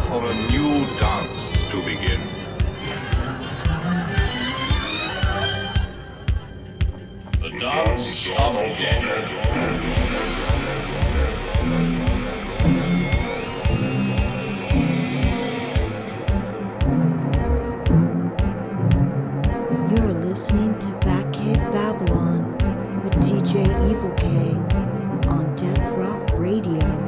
for a new dance to begin. The dance of death. You're listening to Batcave Babylon with DJ Evil K on Death Rock Radio.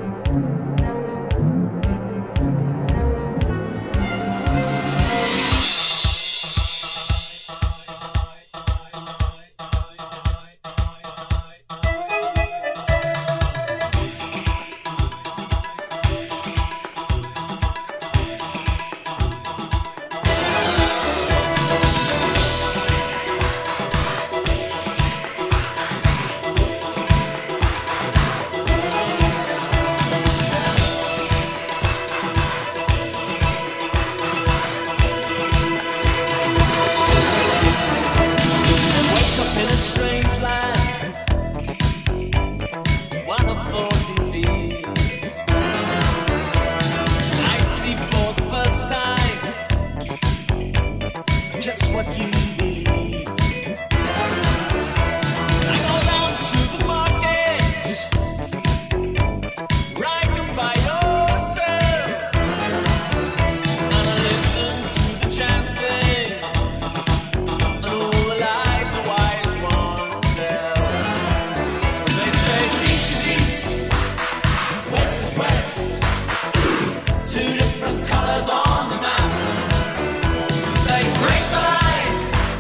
Two different colors on the map. Say break the line.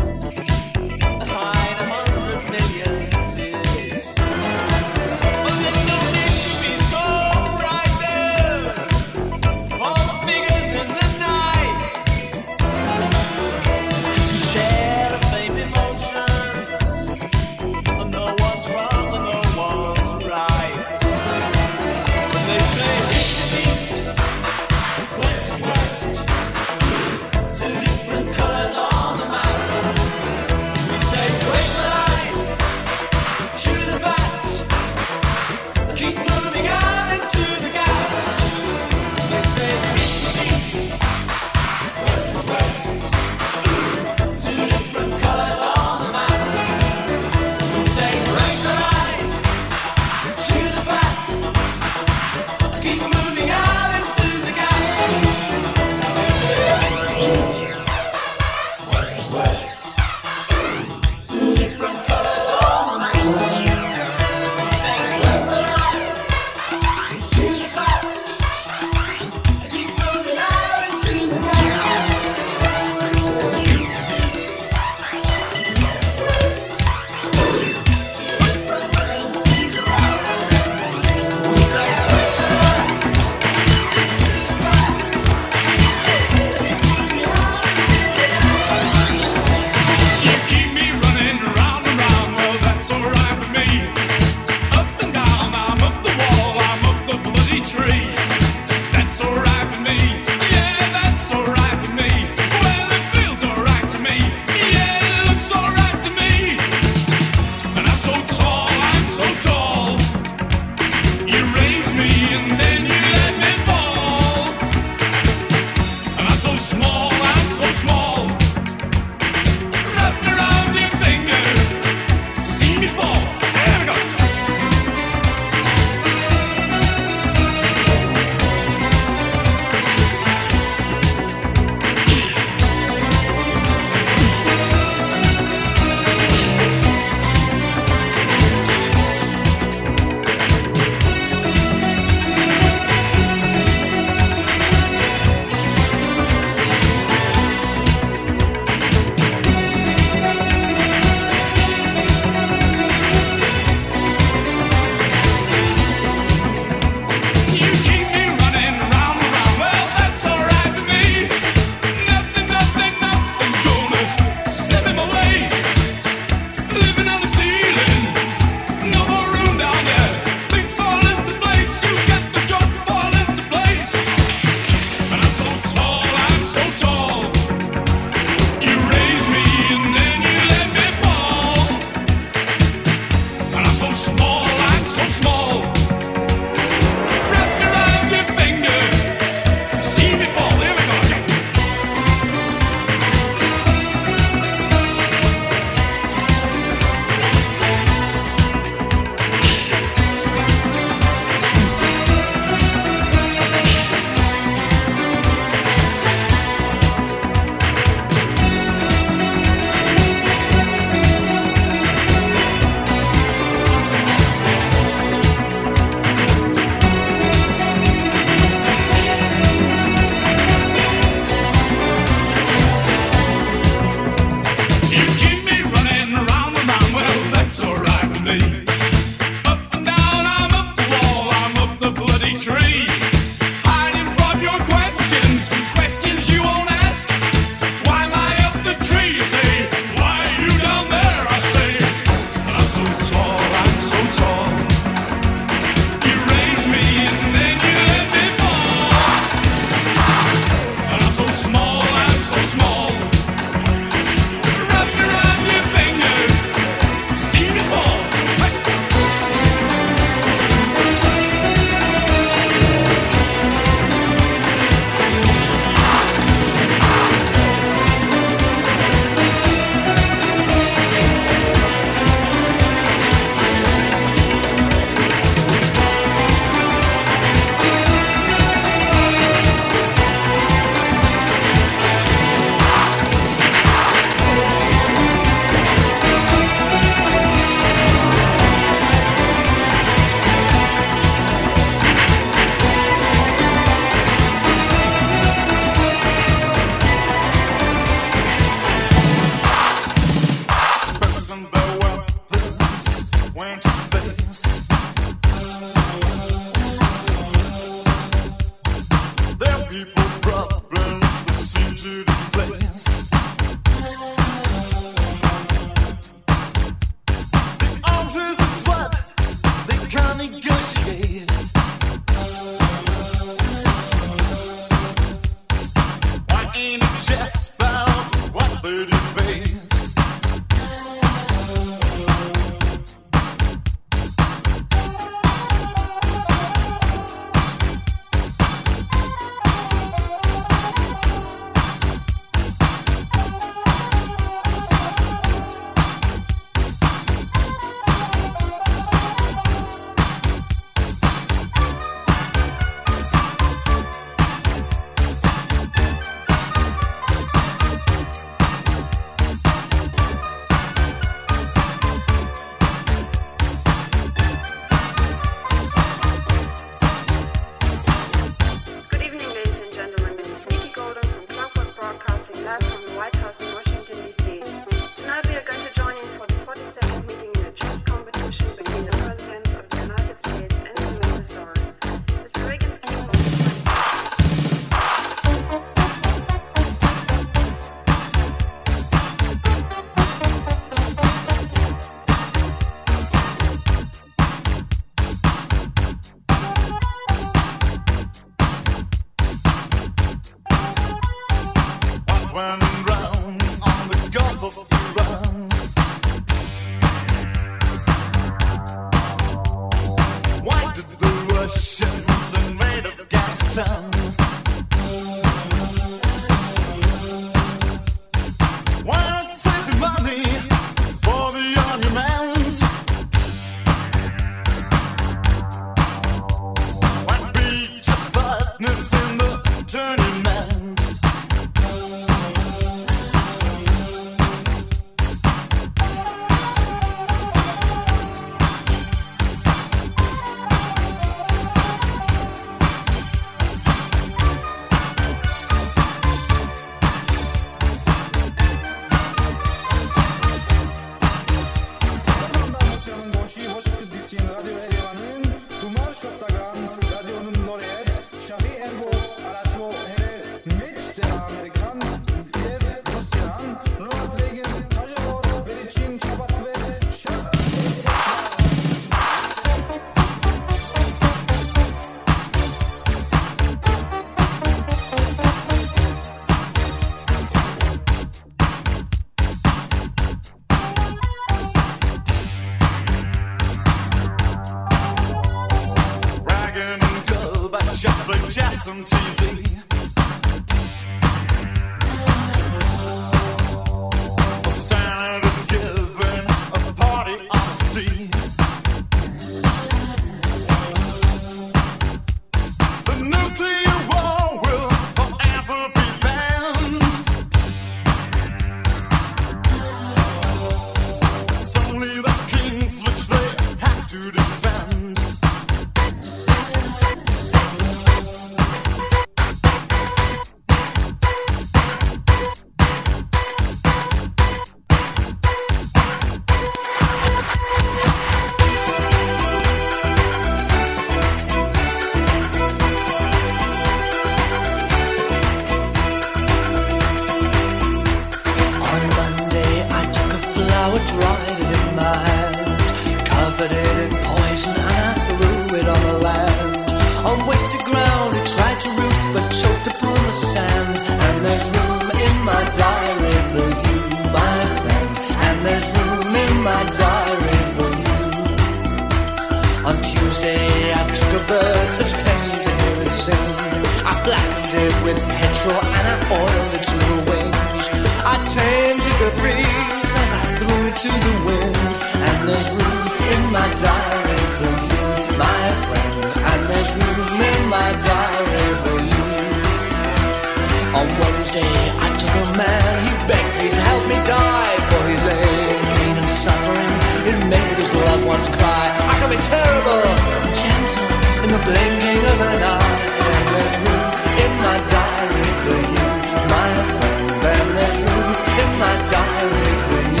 there's room in my diary for you, my friend. And there's room in my diary for you. On Tuesday I took a bird, such pain to hear it sing. I blackened it with petrol and I oiled its little wings. I tamed to the breeze as I threw it to the wind. And there's room in my diary for you, my friend. And there's room in my diary for you. On Wednesday I took a man, he begged please help me die. For he lay in pain and suffering, it made his loved ones cry. I can be terrible, gentle, in the blinking of an eye. And there's room in my diary for you, my friend. And there's room in my diary for you.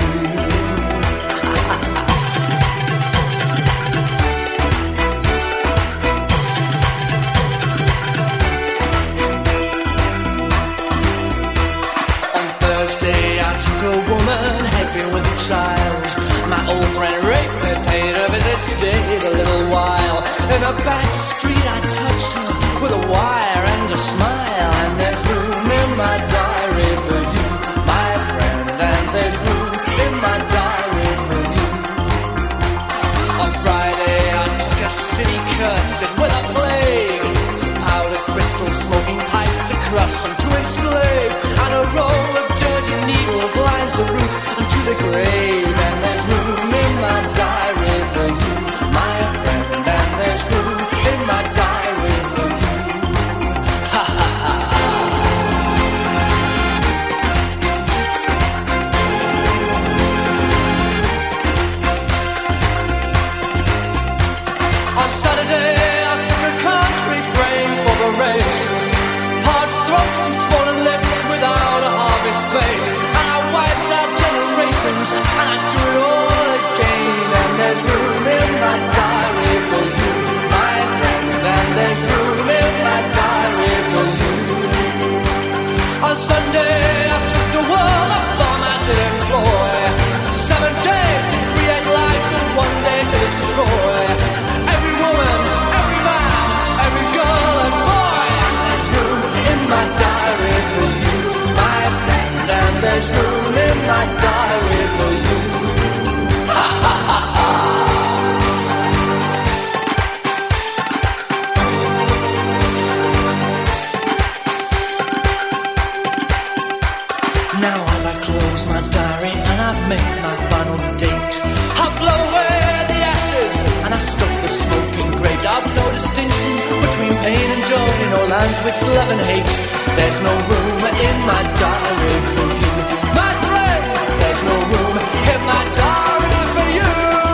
A woman heavy with a child. My old friend raped me, paid her visit, stayed a little while. In a back street I touched her with a wire and a smile. And there's room in my diary for you, my friend. And there's room in my diary for you. On Friday I took a city, cursed it with a plague. Powder crystal, smoking pipes to crush and to enslave. And a roll of dirty needles lines the route unto the grave. And there's room in my diary for you, my friend. And there's room in my diary for you. Ha ha ha ha. On Saturday I took a country praying for the rain. Parched throats and swollen lips without a harvest vein. And I wiped out generations, and I do it all again. And there's room in my diary for you, my friend. And there's room in my diary for you. On Sunday I took the world, a bomb I did employ. 7 days to create life and 1 day to destroy. Every woman, every man, every girl and boy. And there's room in my diary for you, my friend. And there's room in my diary for you. Ha ha ha ha. Now as I close my diary and I make my final date, I blow away the ashes and I stop the smoking grate. I've no distinction between pain and joy, no lines which love and hate. There's no room in my diary for you, my friend. There's no room in my diary for you.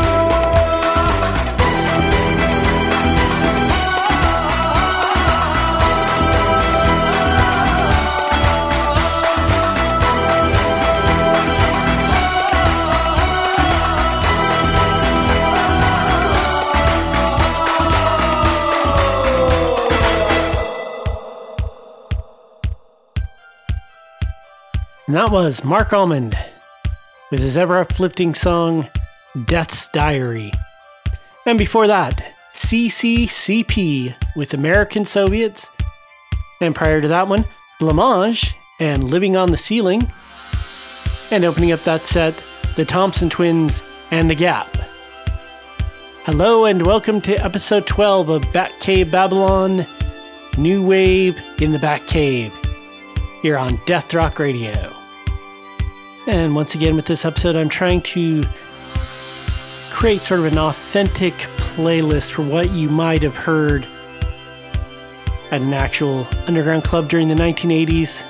And that was Mark Almond with his ever-uplifting song, Death's Diary. And before that, CCCP with American Soviets. And prior to that one, Blamage and Living on the Ceiling. And opening up that set, the Thompson Twins and The Gap. Hello and welcome to episode 12 of Batcave Babylon, New Wave in the Batcave, here on Death Rock Radio. And once again with this episode, I'm trying to create sort of an authentic playlist for what you might have heard at an actual underground club during the 1980s.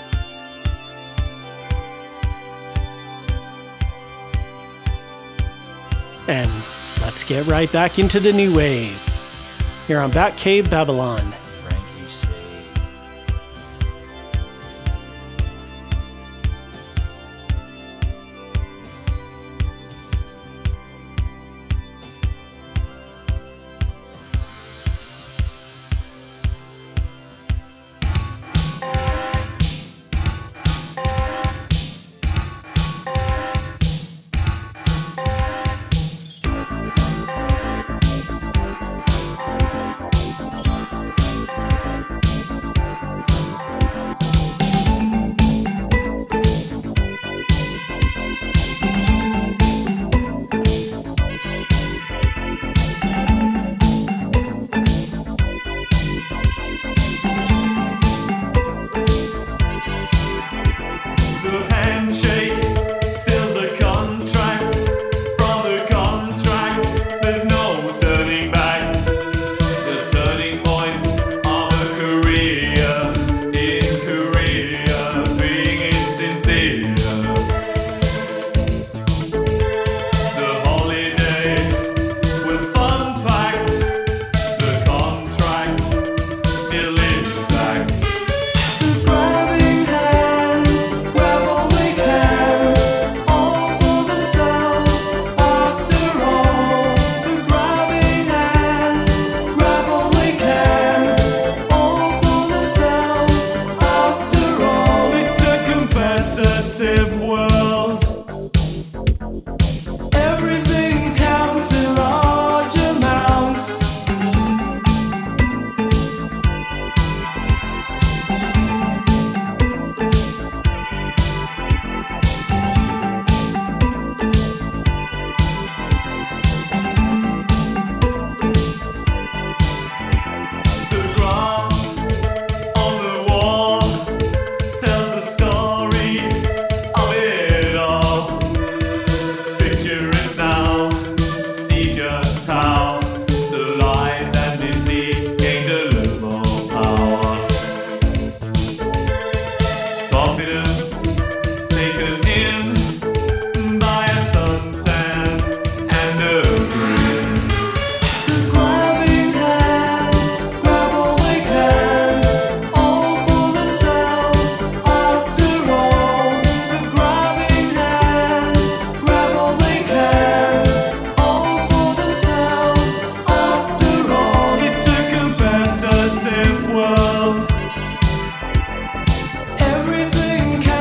And let's get right back into the new wave here on Batcave Babylon. competitive world. Everything counts in large amounts. Everything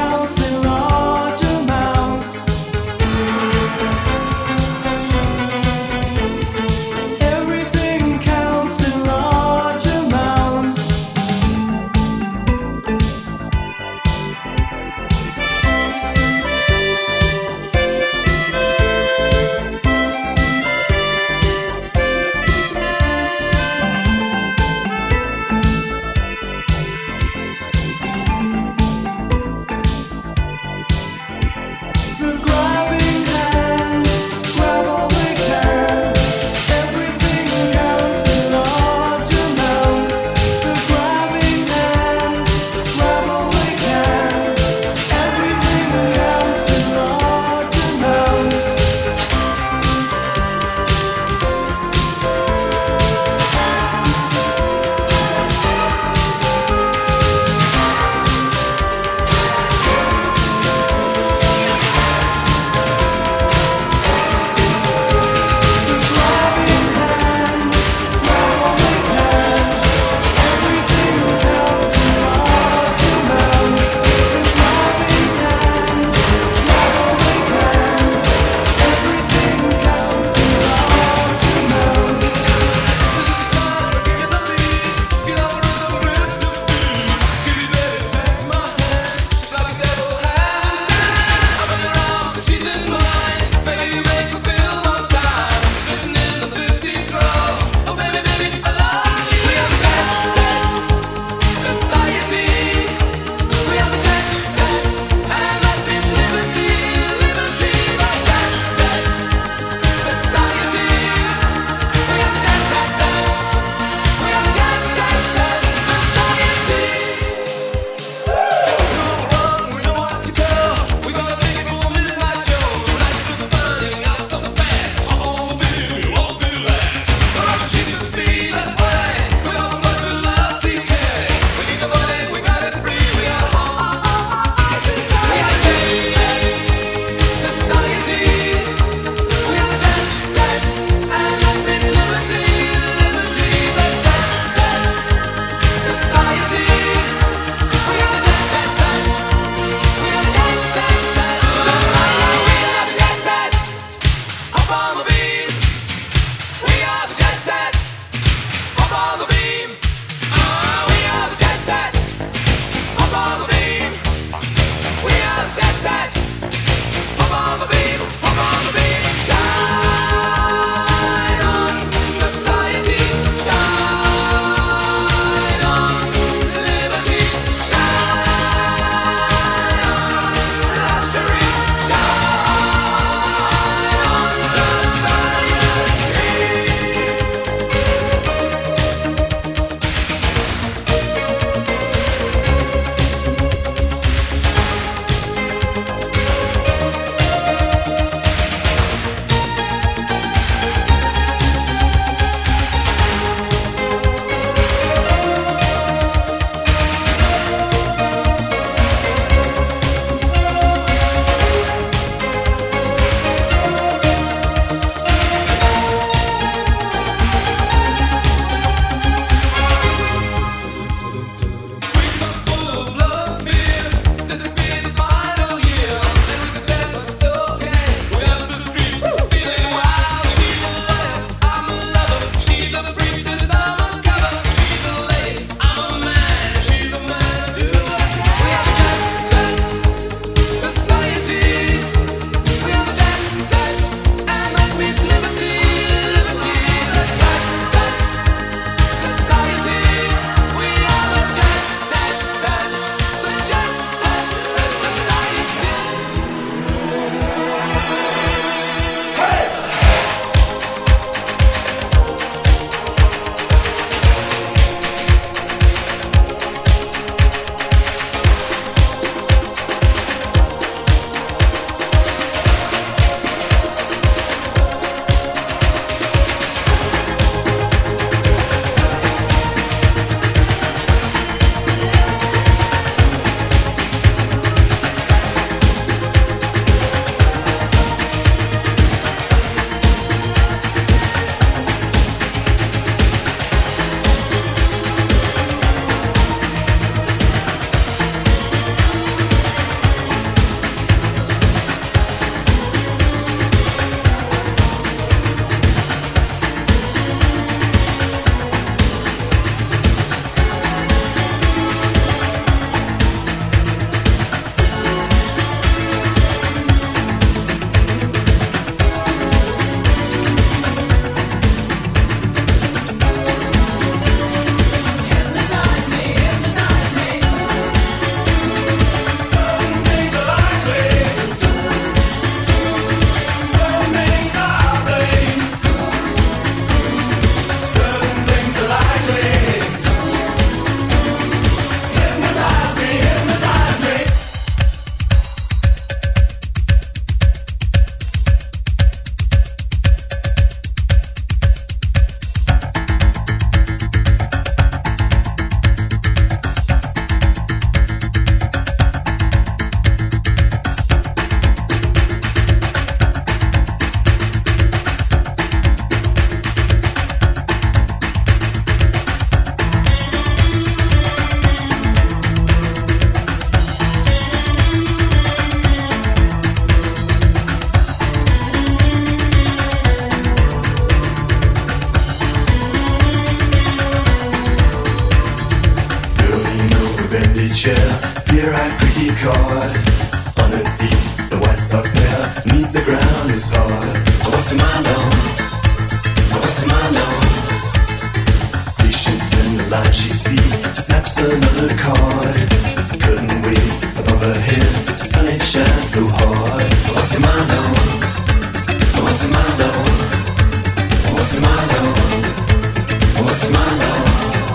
creaky card. On her feet, the white sock pair. Neath the ground is hard. What's in my lawn? What's in my lawn? Patience in the line she sees. Snaps another card. Couldn't wait above her head. Sun it shines so hard. What's in my lawn? What's in my lawn? What's in my lawn? What's in my lawn?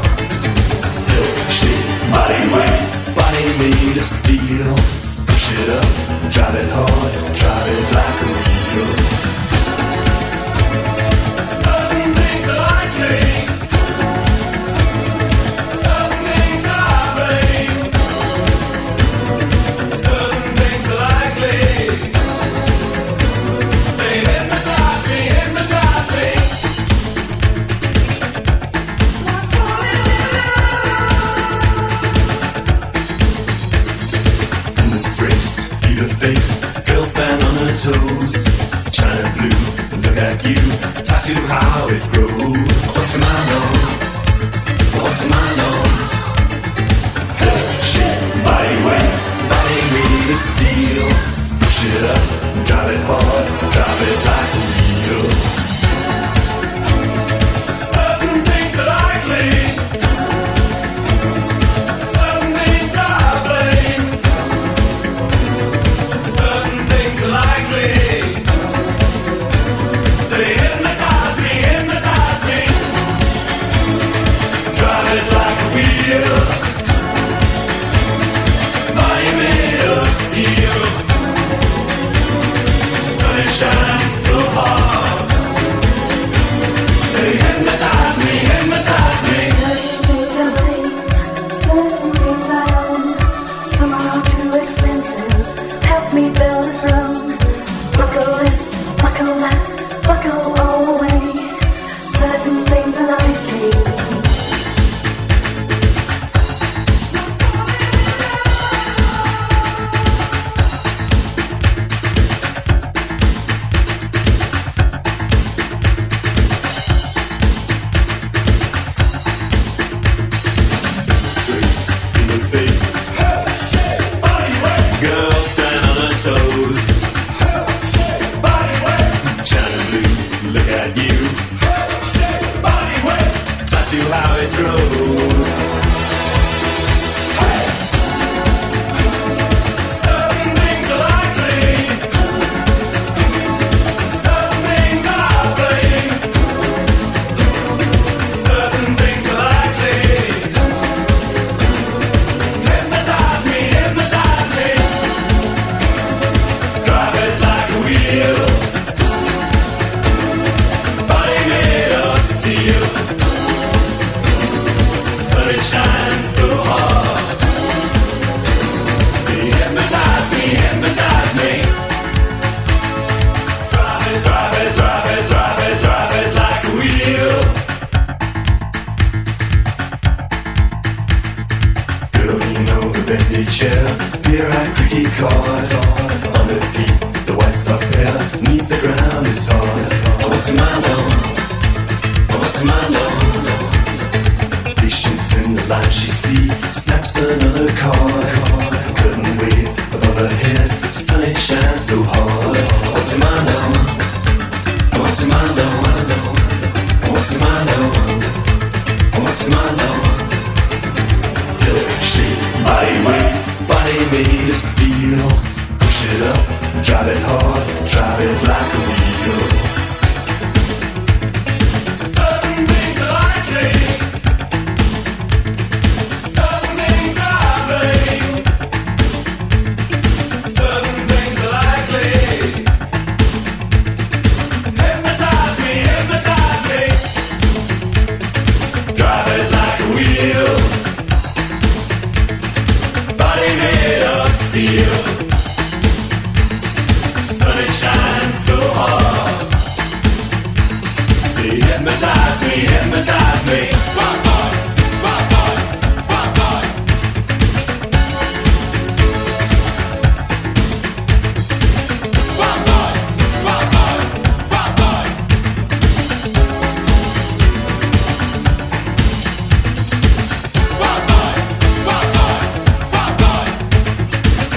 Shape, body weight, body made of steel. Push it up, drive it hard, drive it like a wheel. Certain things are likely. Certain things are blame. Certain things are likely. They hypnotize me, hypnotize me. Face, girl stand on her toes. China blue, look at you. Tattoo how it grows. What's in my lawn? What's in my lawn? Shape, body weight, body made of steel. Push it up, drive it hard, drive it like a wheel. Certain things are likely. Certain things are blame. Likely, they hypnotize me, hypnotize me. Drive it like a wheel. Body made of steel. Sun shines so hard. They hypnotize me, hypnotize me. Certain things I blame, certain things I own. Some are too expensive. Help me build a throne. Buckle this, buckle that, buckle all the way. Certain things are likely. Face, feel the face. Body weight. Girl stand on her toes. Look at you. Body weight. Tattoo how it grows. Certain things are likely. Certain things are blame. Certain things are likely. Hypnotize me, hypnotize me. Drive it like a wheel. Sun it shines so hard. They hypnotize me, hypnotize me. Drive it, drive it, drive it, drive it, drive it like a wheel. Girl, you know the bendy chair, beer-eyed creaky card. On her feet, the white sock pair. Neath the ground is hard. What's in my lawn? What's in my lawn? Patience in the line she sees. Snaps another card. Couldn't wave above her head. Sun it shines so hard. What's in my lawn? What's in my lawn? What's in my lawn? What's in my lawn? Shape, body weight, body made of steel. Push it up, drive it hard, drive it like a wheel. Certain things are likely. Certain things are blame. Certain things are likely. Hypnotize me, hypnotize me. Drive it like a wheel. Body made of steel. Sun it shines so hard. They hypnotize me, hypnotize me. Rock boys, rock boys, rock boys. Rock boys, rock boys, rock boys. Rock boys, rock boys, rock boys.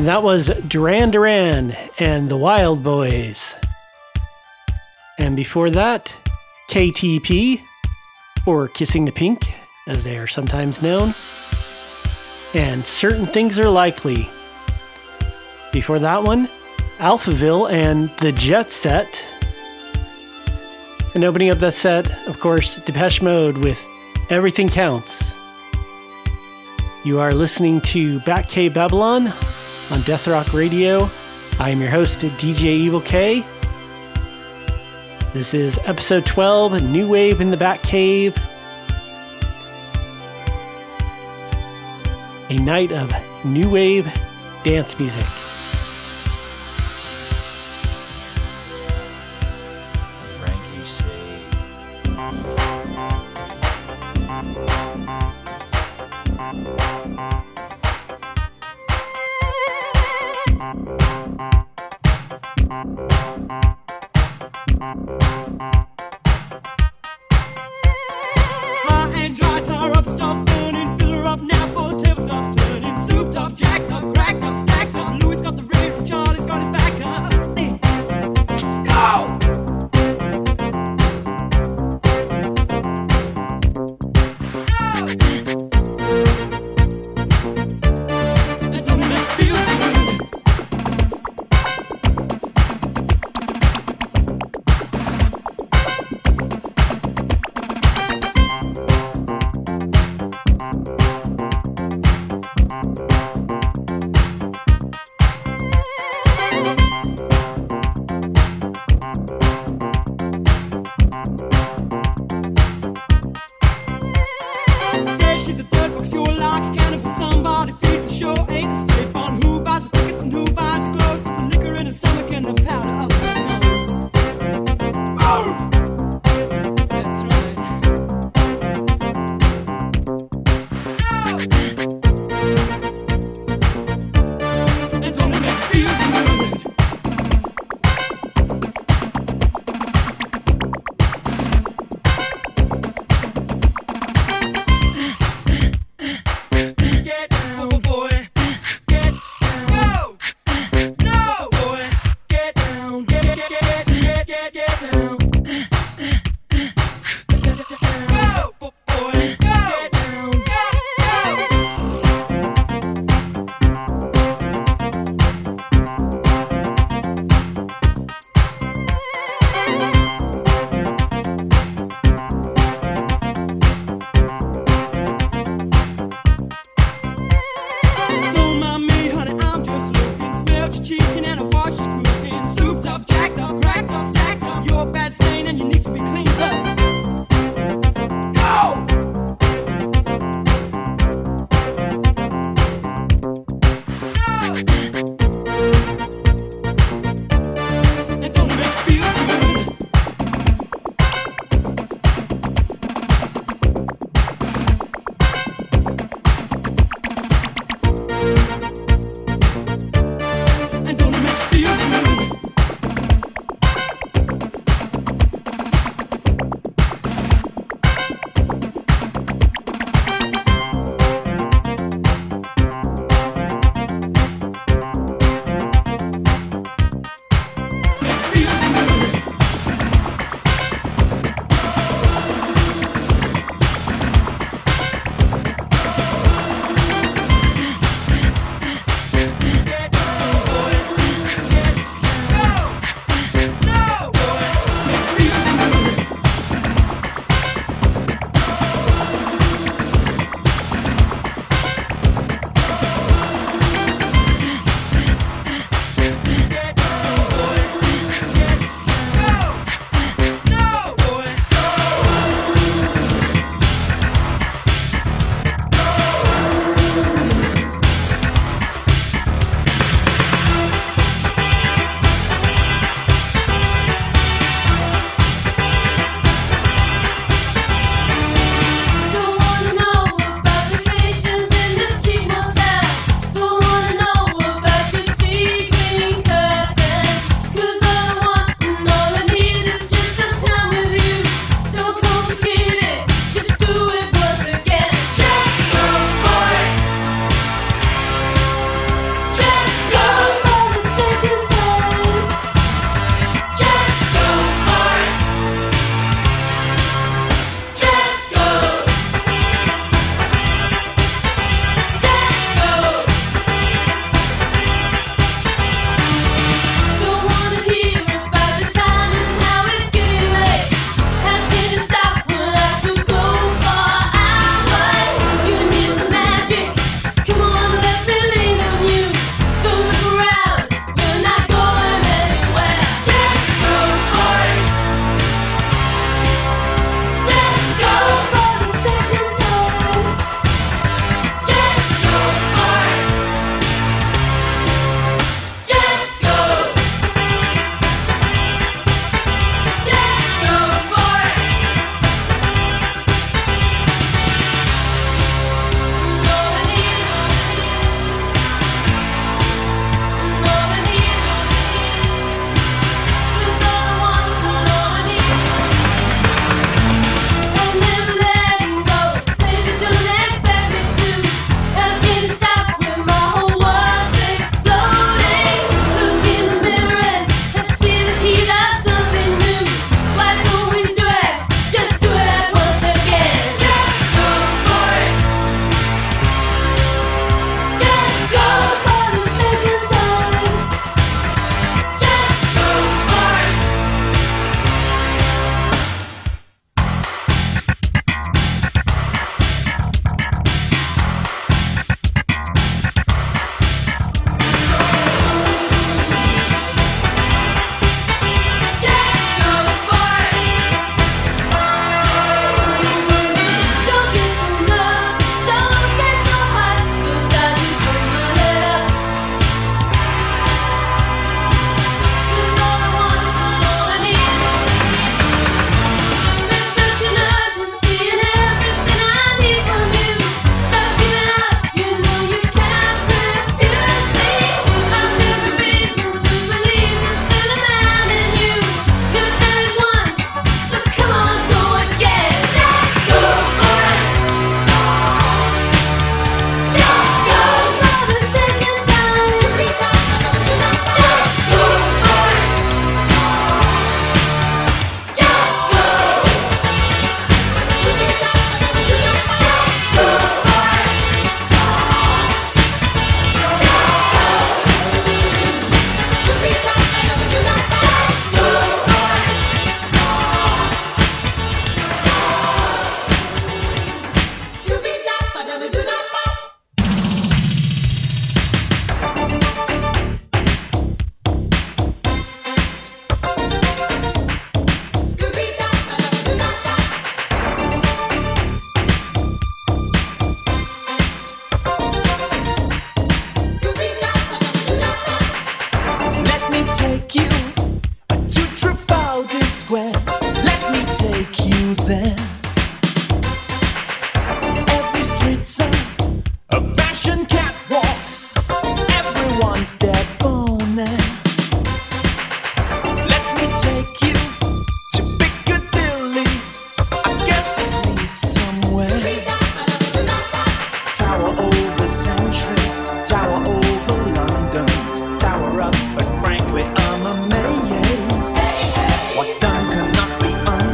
And that was Duran Duran and the Wild Boys. And before that, KTP, or Kissing the Pink, as they are sometimes known, and Certain Things Are Likely. Before that one, Alphaville and The Jet Set. And opening up that set, of course, Depeche Mode with Everything Counts. You are listening to Batcave Babylon on Death Rock Radio. I am your host, DJ Evil K. This is episode 12, New Wave in the Batcave. A night of new wave dance music.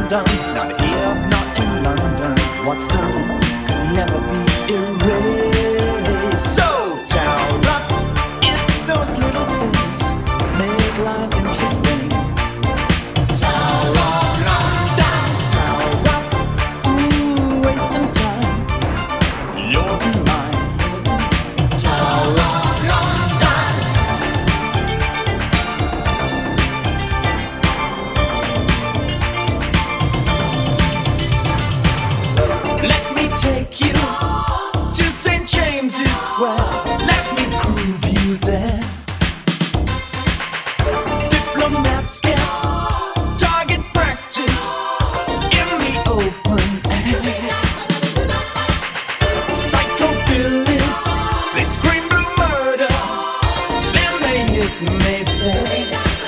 undone. Not here, not in London. What's done can never be erased. So tower up, it's those little things make life interesting. Tower up, London. Tower up, ooh, wasting time. Yours and mine. Tower up, London. Let me take you to St. James's Square. Let me prove you there. Diplomats get target practice in the open air. Psychobillies, they scream blue murder, then they hit Mayfair.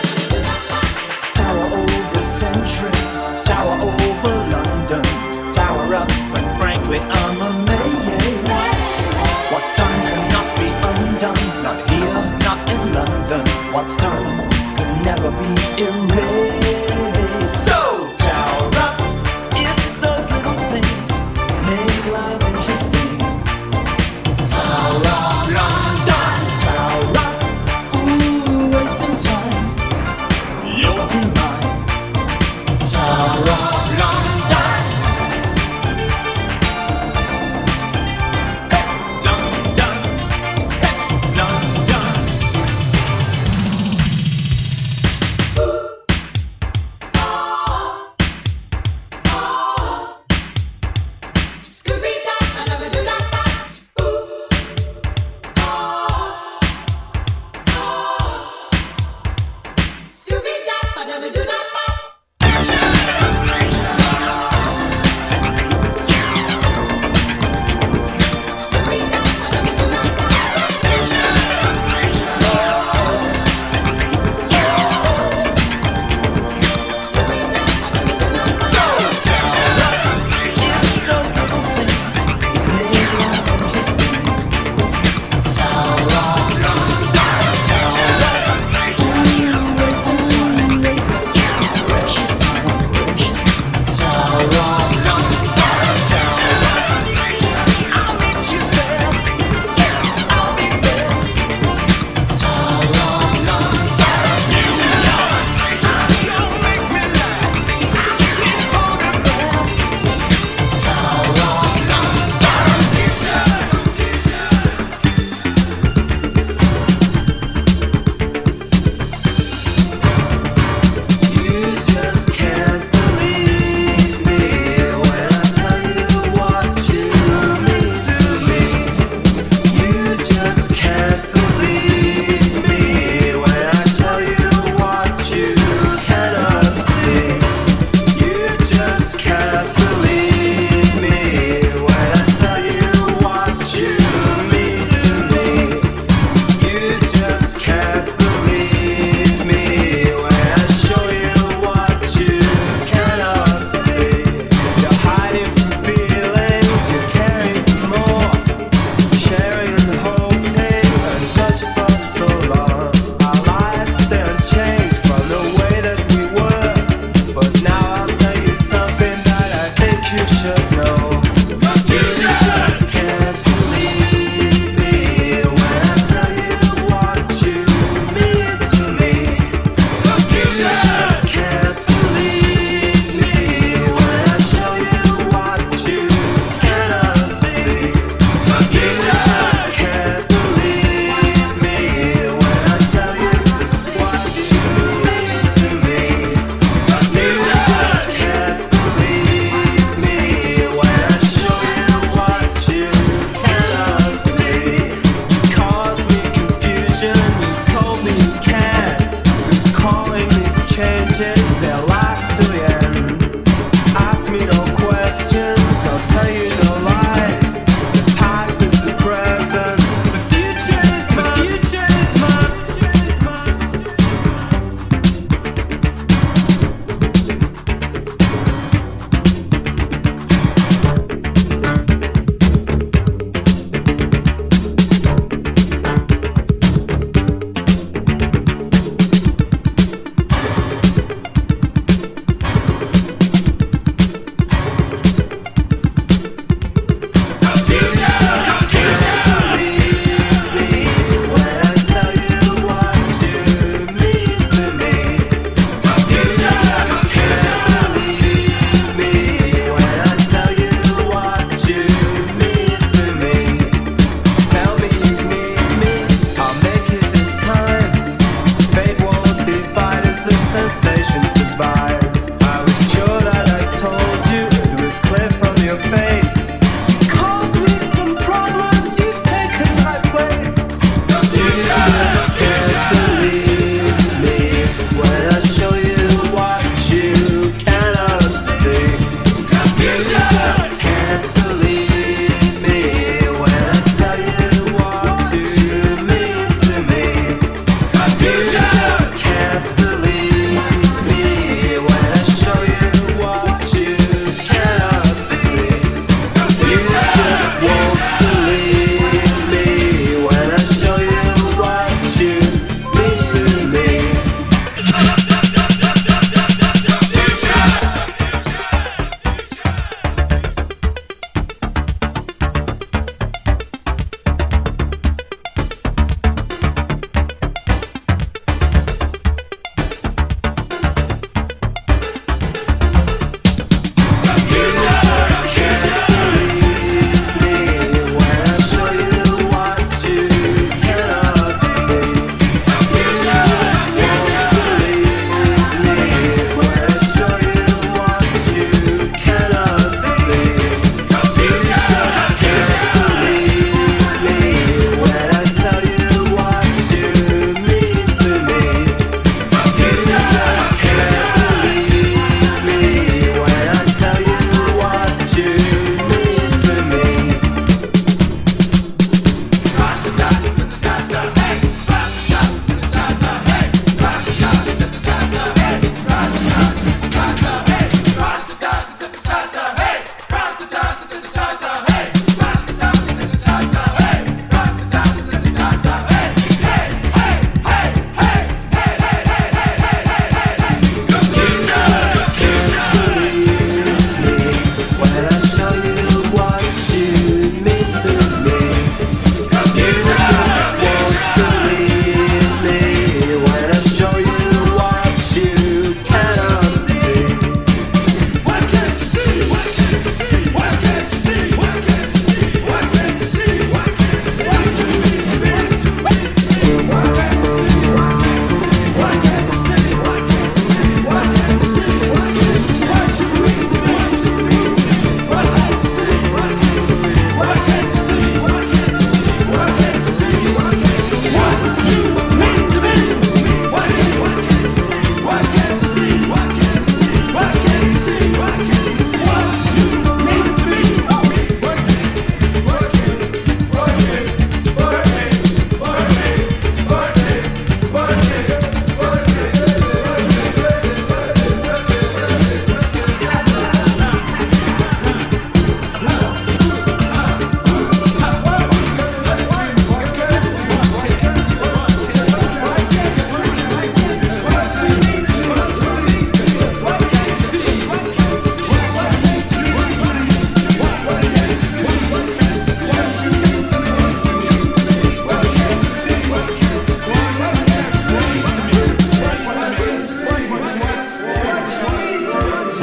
Tower over centuries, tower over London. Tower up, but frankly I'm amazed. What's done cannot be undone. Not here, not in London. What's done could never be erased. So tower up, it's those little things make life interesting. Tower up, London. Tower up, ooh, wasting time. Yours and mine. Tower up, London. Hey, London. Hey, London.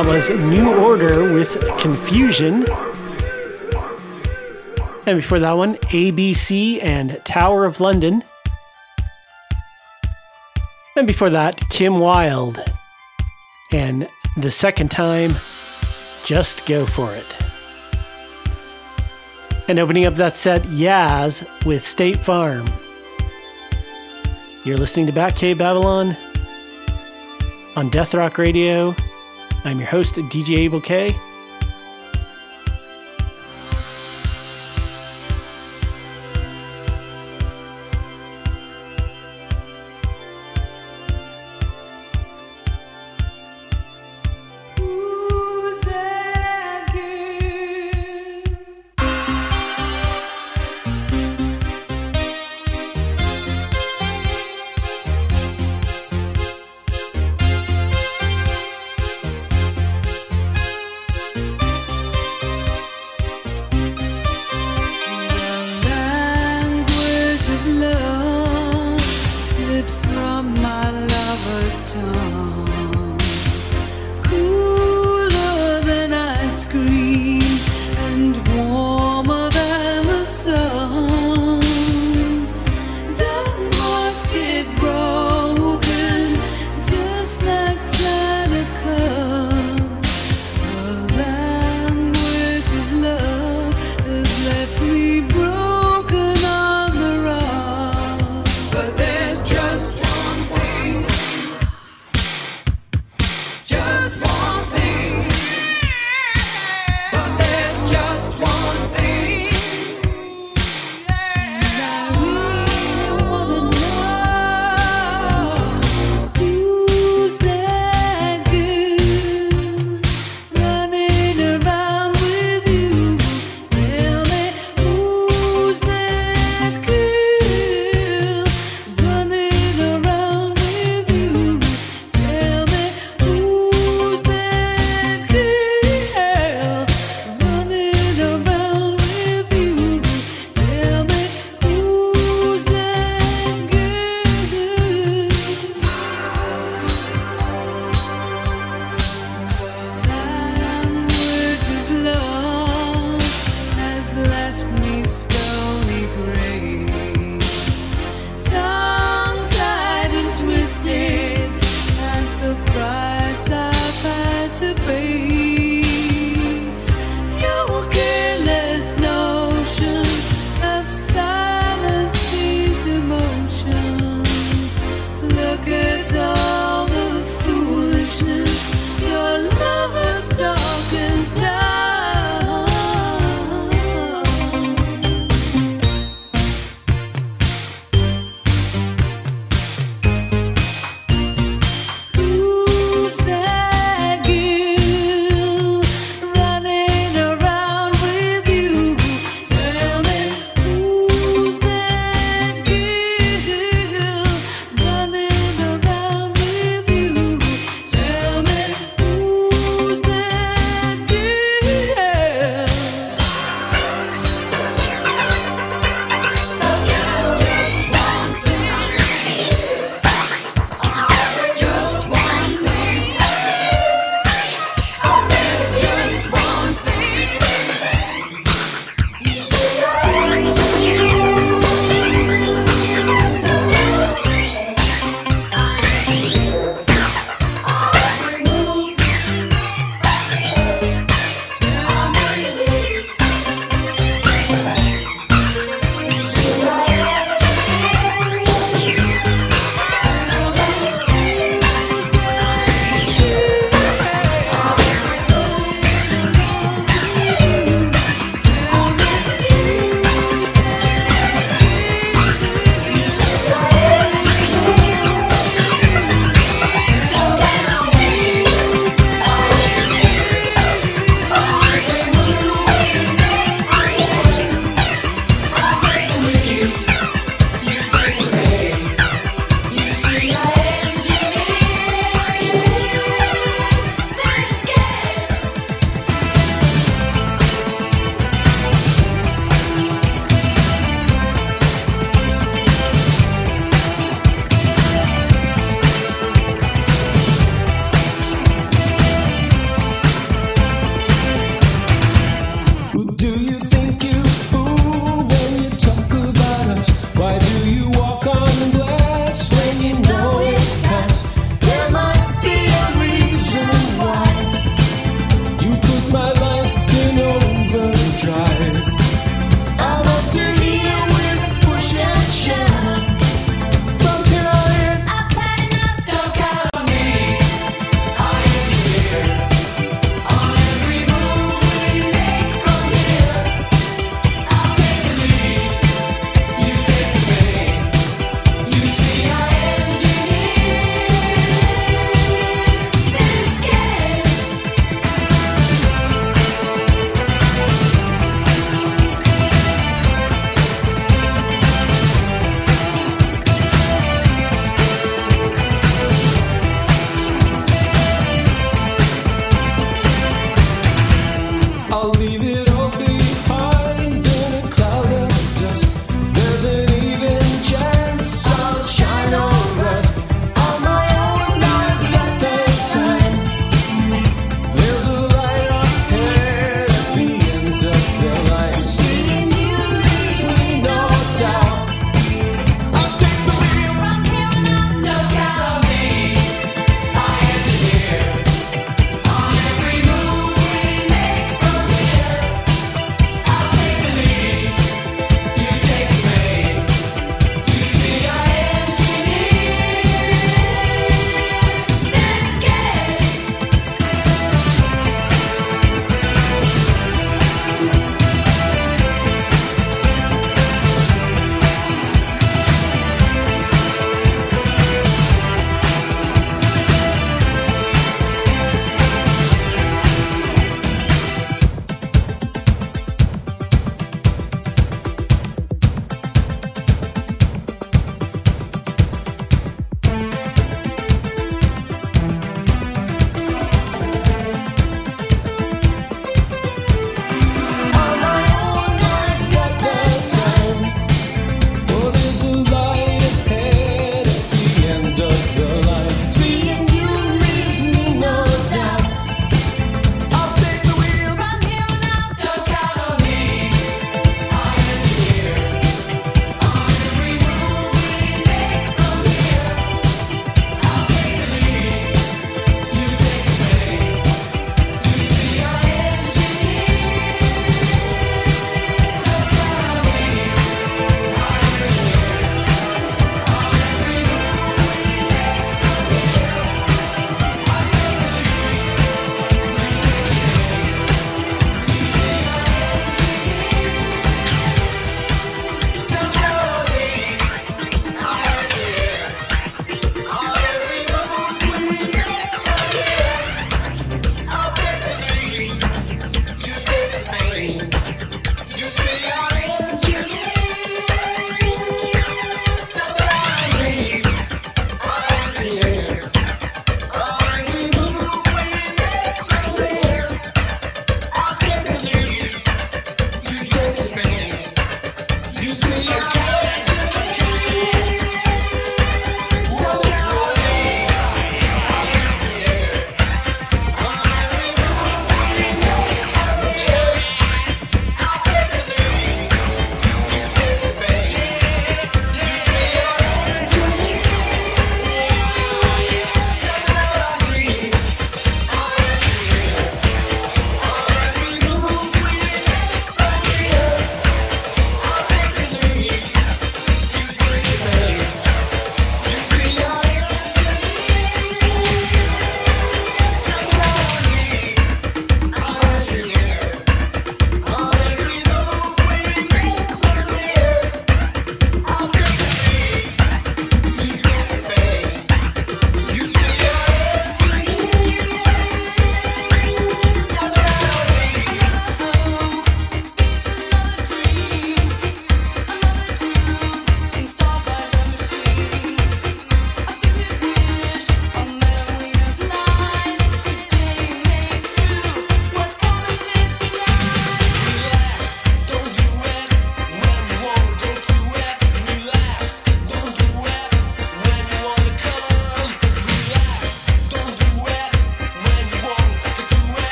That was New Order with Confusion. And before that one, ABC and Tower of London. And before that, Kim Wilde. And the second time, Just Go For It. And opening up that set, Yaz with State Farm. You're listening to Batcave Babylon on Death Rock Radio. I'm your host, DJ Abel K.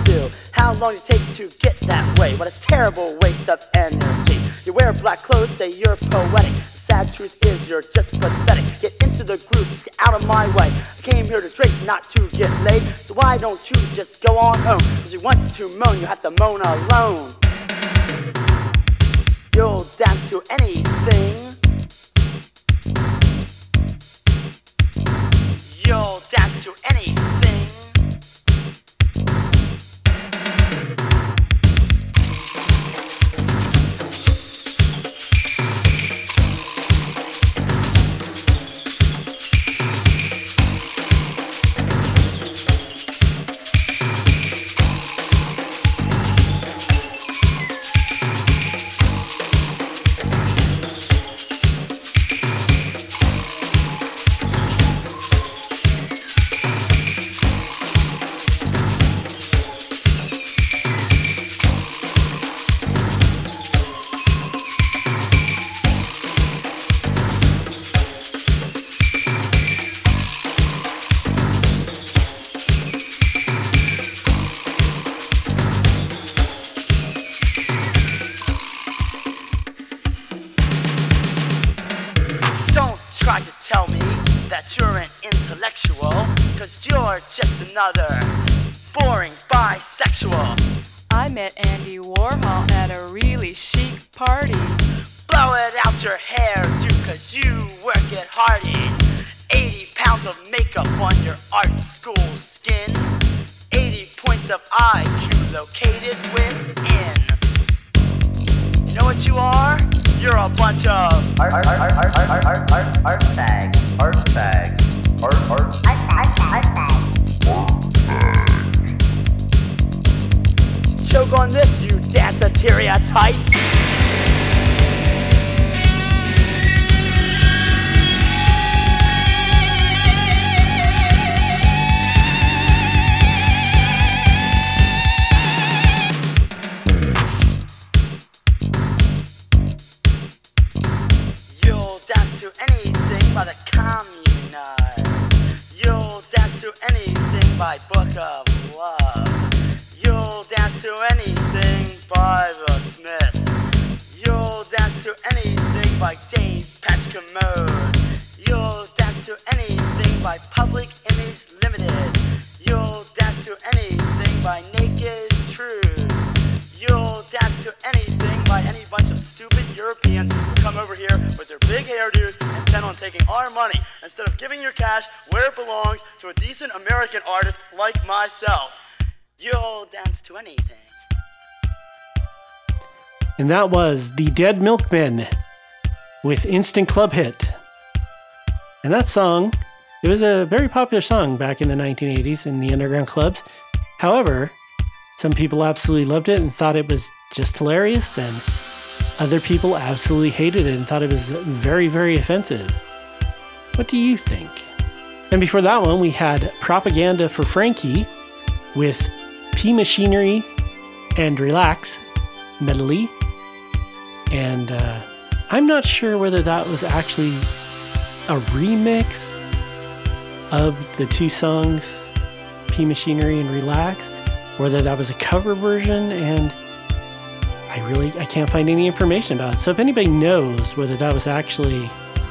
Sue. How long it take to get that way? What a terrible waste of energy. You wear black clothes, say you're poetic. The sad truth is you're just pathetic. Get into the groove, just get out of my way. I came here to drink, not to get laid. So why don't you just go on home? Cause you want to moan, you have to moan alone. You'll dance to anything. You'll dance to anything. Another boring bisexual. I met Andy Warhol at a really chic party. Blow it out your hair, dude, cause you work at Hardee's. 80 pounds of makeup on your art school skin. 80 points of IQ located within. You know what you are? You're a bunch of art bags. Choke on this, you danceteria type. You'll dance to anything by the Communists. You'll dance to anything by Book of Love. You'll dance to anything by the Smiths. You'll dance to anything by Dave Patch Commode. You'll dance to anything by Public Image Limited. You'll dance to anything by Naked Truth. You'll dance to anything by any bunch of stupid Europeans who come over here with their big hairdos intent on taking our money instead of giving your cash where it belongs to a decent American artist like myself. You'll dance to anything. And that was the Dead Milkmen with Instant Club Hit. And that song, it was a very popular song back in the 1980s in the underground clubs. However, some people absolutely loved it and thought it was just hilarious, and other people absolutely hated it and thought it was very, very offensive. What do you think? And before that one, we had Propaganda for Frankie with P Machinery and Relax medley. And I'm not sure whether that was actually a remix of the two songs, P Machinery and Relax, or whether that was a cover version, and I can't find any information about it. So if anybody knows whether that was actually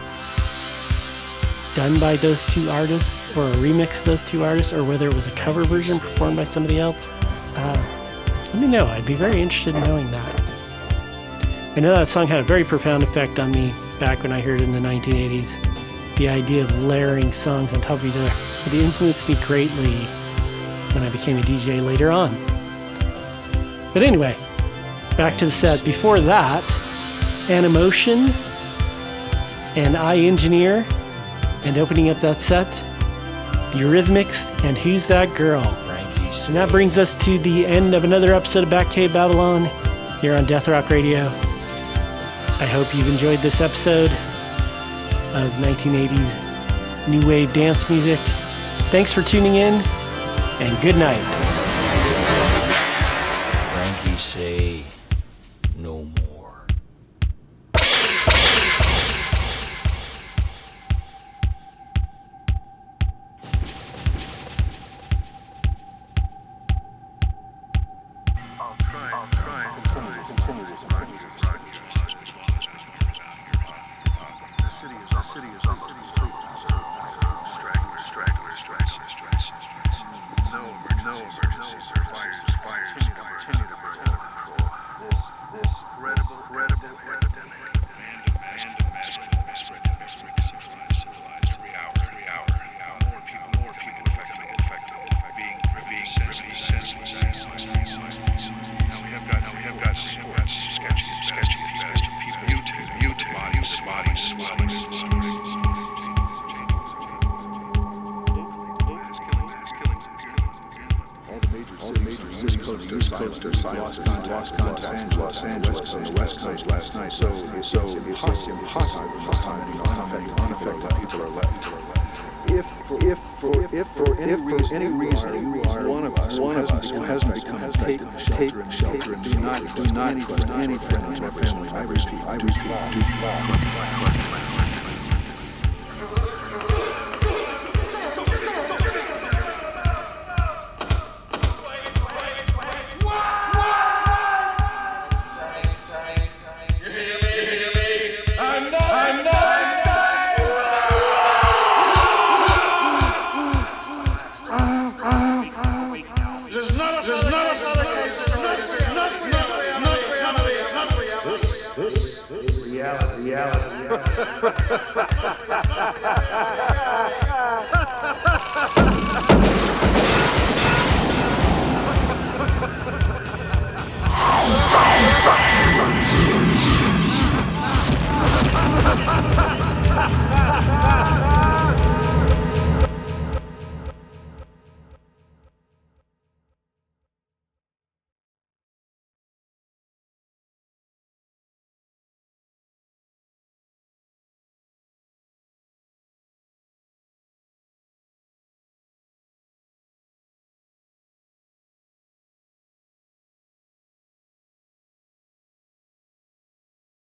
done by those two artists, or a remix of those two artists, or whether it was a cover version performed by somebody else, let me know. I'd be very interested in knowing that. I know that song had a very profound effect on me back when I heard it in the 1980s. The idea of layering songs on top of each other. It influenced me greatly when I became a DJ later on. But anyway, back to the set. Before that, Animotion and iEngineer, and opening up that set, Eurythmics and Who's That Girl? And that brings us to the end of another episode of Back Cave Babylon here on Death Rock Radio. I hope you've enjoyed this episode of 1980s new wave dance music. Thanks for tuning in, and good night. Frankie say no more. lost contact Los Angeles on the West Coast last night. So it's impossible unaffected people are left. If for any reason you are one of us who hasn't become a take shelter and do not trust any friend or family members, I repeat, do not. Reality.